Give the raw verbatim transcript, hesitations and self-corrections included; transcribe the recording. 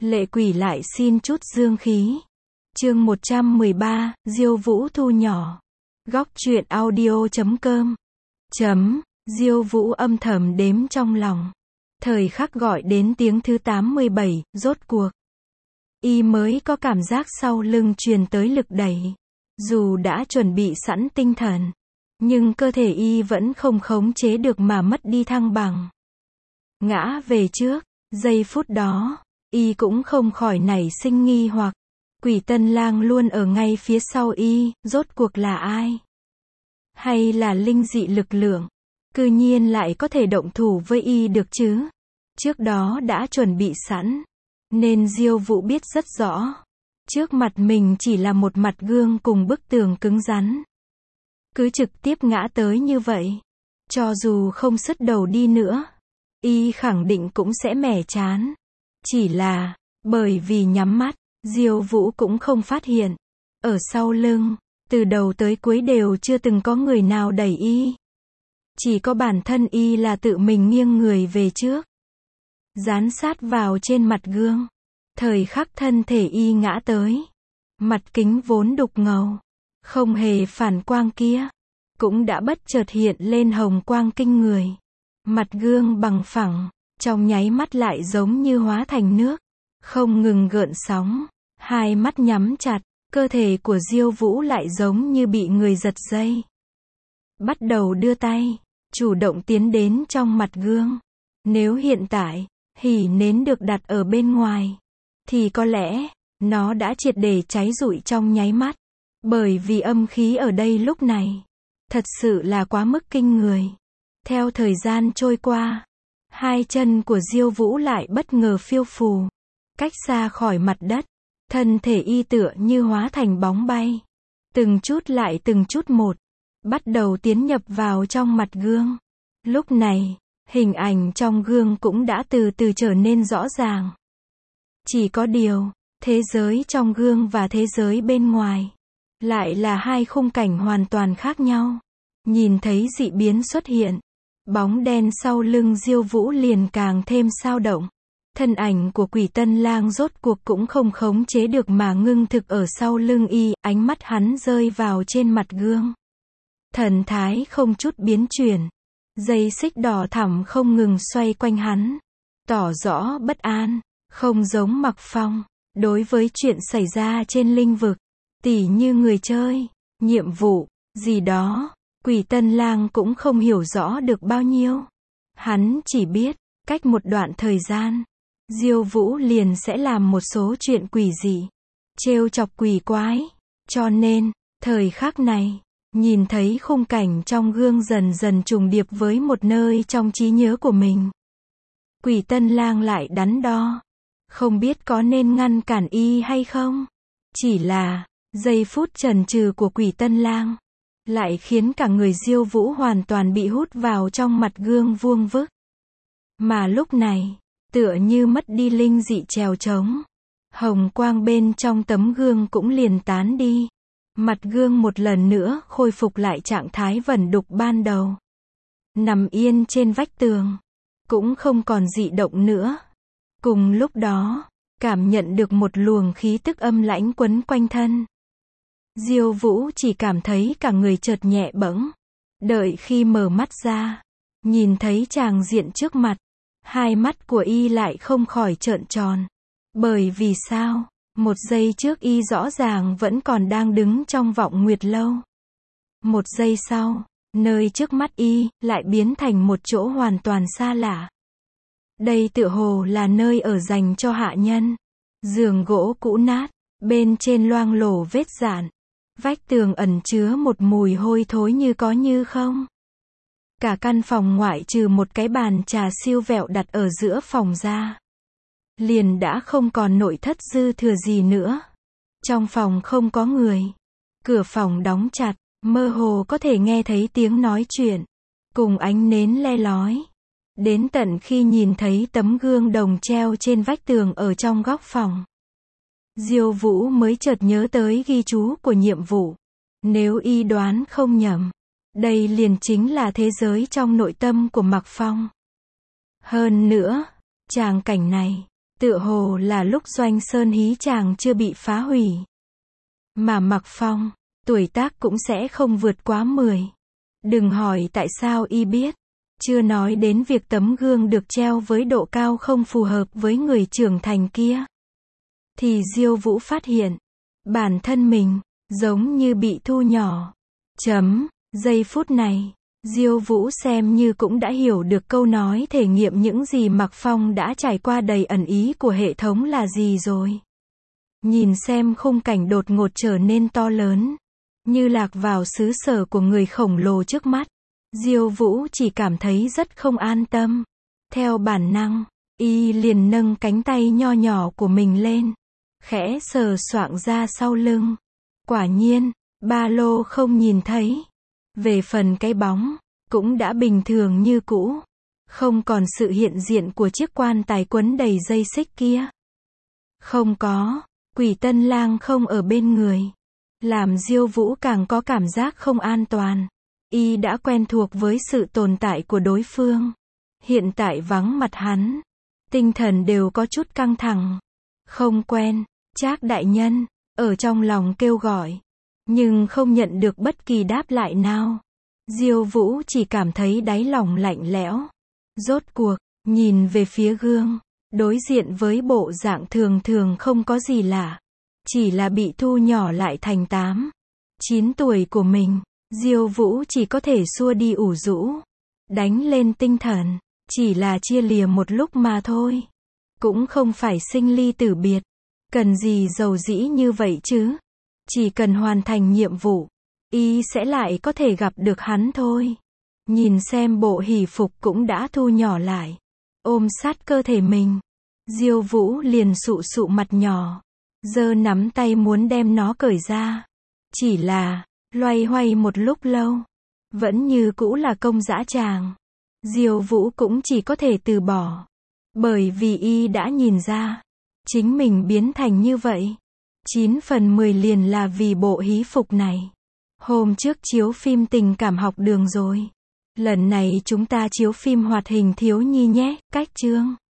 Lệ quỷ lại xin chút dương khí. Chương một trăm mười ba, Diêu Vũ thu nhỏ. Góc truyện audio chấm com. Chấm, Diêu Vũ âm thầm đếm trong lòng. Thời khắc gọi đến tiếng thứ tám mươi bảy, rốt cuộc. Y mới có cảm giác sau lưng truyền tới lực đẩy. Dù đã chuẩn bị sẵn tinh thần, nhưng cơ thể Y vẫn không khống chế được mà mất đi thăng bằng. Ngã về trước, giây phút đó, Y cũng không khỏi nảy sinh nghi hoặc. Quỷ Tân Lang luôn ở ngay phía sau Y, rốt cuộc là ai? Hay là linh dị lực lượng? Cư nhiên lại có thể động thủ với Y được chứ? Trước đó đã chuẩn bị sẵn, nên Diêu Vũ biết rất rõ. Trước mặt mình chỉ là một mặt gương cùng bức tường cứng rắn. Cứ trực tiếp ngã tới như vậy, cho dù không sứt đầu đi nữa, Y khẳng định cũng sẽ mẻ chán. Chỉ là, bởi vì nhắm mắt, Diêu Vũ cũng không phát hiện. Ở sau lưng, từ đầu tới cuối đều chưa từng có người nào đẩy Y. Chỉ có bản thân Y là tự mình nghiêng người về trước, dán sát vào trên mặt gương. Thời khắc thân thể Y ngã tới, mặt kính vốn đục ngầu, không hề phản quang kia, cũng đã bất chợt hiện lên hồng quang kinh người. Mặt gương bằng phẳng, trong nháy mắt lại giống như hóa thành nước, không ngừng gợn sóng. Hai mắt nhắm chặt, cơ thể của Diêu Vũ lại giống như bị người giật dây. Bắt đầu đưa tay, chủ động tiến đến trong mặt gương. Nếu hiện tại, hỉ nến được đặt ở bên ngoài, thì có lẽ, nó đã triệt để cháy rụi trong nháy mắt. Bởi vì âm khí ở đây lúc này, thật sự là quá mức kinh người. Theo thời gian trôi qua, hai chân của Diêu Vũ lại bất ngờ phiêu phù, cách xa khỏi mặt đất. Thân thể Y tựa như hóa thành bóng bay. Từng chút lại từng chút một, bắt đầu tiến nhập vào trong mặt gương. Lúc này, hình ảnh trong gương cũng đã từ từ trở nên rõ ràng. Chỉ có điều, thế giới trong gương và thế giới bên ngoài, lại là hai khung cảnh hoàn toàn khác nhau. Nhìn thấy dị biến xuất hiện, bóng đen sau lưng Diêu Vũ liền càng thêm xao động. Thân ảnh của Quỷ Tân Lang rốt cuộc cũng không khống chế được mà ngưng thực ở sau lưng Y, ánh mắt hắn rơi vào trên mặt gương. Thần thái không chút biến chuyển, dây xích đỏ thẳm không ngừng xoay quanh hắn, tỏ rõ bất an, không giống Mặc Phong. Đối với chuyện xảy ra trên linh vực, tỉ như người chơi, nhiệm vụ, gì đó, Quỷ Tân Lang cũng không hiểu rõ được bao nhiêu. Hắn chỉ biết, cách một đoạn thời gian, Diêu Vũ liền sẽ làm một số chuyện quỷ dị, trêu chọc quỷ quái. Cho nên, thời khắc này, nhìn thấy khung cảnh trong gương dần dần trùng điệp với một nơi trong trí nhớ của mình. Quỷ Tân Lang lại đắn đo, không biết có nên ngăn cản Y hay không. Chỉ là, giây phút chần chừ của Quỷ Tân Lang, lại khiến cả người Diêu Vũ hoàn toàn bị hút vào trong mặt gương vuông vức. Mà lúc này, tựa như mất đi linh dị trèo trống, hồng quang bên trong tấm gương cũng liền tán đi. Mặt gương một lần nữa khôi phục lại trạng thái vẩn đục ban đầu. Nằm yên trên vách tường, cũng không còn dị động nữa. Cùng lúc đó, cảm nhận được một luồng khí tức âm lãnh quấn quanh thân. Diêu Vũ chỉ cảm thấy cả người chợt nhẹ bẫng. Đợi khi mở mắt ra, nhìn thấy tràng diện trước mặt, hai mắt của Y lại không khỏi trợn tròn. Bởi vì sao? Một giây trước Y rõ ràng vẫn còn đang đứng trong vọng nguyệt lâu. Một giây sau, nơi trước mắt Y lại biến thành một chỗ hoàn toàn xa lạ. Đây tựa hồ là nơi ở dành cho hạ nhân. Giường gỗ cũ nát, bên trên loang lổ vết rạn. Vách tường ẩn chứa một mùi hôi thối như có như không. Cả căn phòng ngoại trừ một cái bàn trà siêu vẹo đặt ở giữa phòng ra, liền đã không còn nội thất dư thừa gì nữa. Trong phòng không có người, cửa phòng đóng chặt, mơ hồ có thể nghe thấy tiếng nói chuyện, cùng ánh nến le lói. Đến tận khi nhìn thấy tấm gương đồng treo trên vách tường ở trong góc phòng, Diêu Vũ mới chợt nhớ tới ghi chú của nhiệm vụ. Nếu Y đoán không nhầm, đây liền chính là thế giới trong nội tâm của Mặc Phong. Hơn nữa, tràng cảnh này, Tựa hồ là lúc Doanh Sơn hí chàng chưa bị phá hủy. Mà Mặc Phong, tuổi tác cũng sẽ không vượt quá mười. Đừng hỏi tại sao y biết. Chưa nói đến việc tấm gương được treo với độ cao không phù hợp với người trưởng thành kia. Thì Diêu Vũ phát hiện, bản thân mình, giống như bị thu nhỏ. Chấm, giây phút này, Diêu Vũ xem như cũng đã hiểu được câu nói thể nghiệm những gì Mặc Phong đã trải qua đầy ẩn ý của hệ thống là gì rồi. Nhìn xem khung cảnh đột ngột trở nên to lớn, như lạc vào xứ sở của người khổng lồ trước mắt. Diêu Vũ chỉ cảm thấy rất không an tâm. Theo bản năng, y liền nâng cánh tay nho nhỏ của mình lên, khẽ sờ soạng ra sau lưng. Quả nhiên, ba lô không nhìn thấy. Về phần cái bóng, cũng đã bình thường như cũ. Không còn sự hiện diện của chiếc quan tài quấn đầy dây xích kia. Không có, Quỷ Tân Lang không ở bên người. Làm Diêu Vũ càng có cảm giác không an toàn. Y đã quen thuộc với sự tồn tại của đối phương. Hiện tại vắng mặt hắn, tinh thần đều có chút căng thẳng. Không quen, Trác đại nhân, ở trong lòng kêu gọi. Nhưng không nhận được bất kỳ đáp lại nào. Diêu Vũ chỉ cảm thấy đáy lòng lạnh lẽo. Rốt cuộc, nhìn về phía gương, đối diện với bộ dạng thường thường không có gì lạ. Chỉ là bị thu nhỏ lại thành tám, chín tuổi của mình. Diêu Vũ chỉ có thể xua đi ủ rũ, đánh lên tinh thần, chỉ là chia lìa một lúc mà thôi. Cũng không phải sinh ly tử biệt, cần gì dầu dĩ như vậy chứ. Chỉ cần hoàn thành nhiệm vụ, y sẽ lại có thể gặp được hắn thôi. Nhìn xem bộ hỷ phục cũng đã thu nhỏ lại, ôm sát cơ thể mình. Diêu Vũ liền sụ sụ mặt nhỏ, giơ nắm tay muốn đem nó cởi ra. Chỉ là, loay hoay một lúc lâu, vẫn như cũ là công dã tràng. Diêu Vũ cũng chỉ có thể từ bỏ. Bởi vì y đã nhìn ra, chính mình biến thành như vậy, chín phần mười liền là vì bộ hí phục này. Hôm trước chiếu phim Tình Cảm Học Đường rồi. Lần này chúng ta chiếu phim Hoạt Hình Thiếu Nhi nhé, cách chương.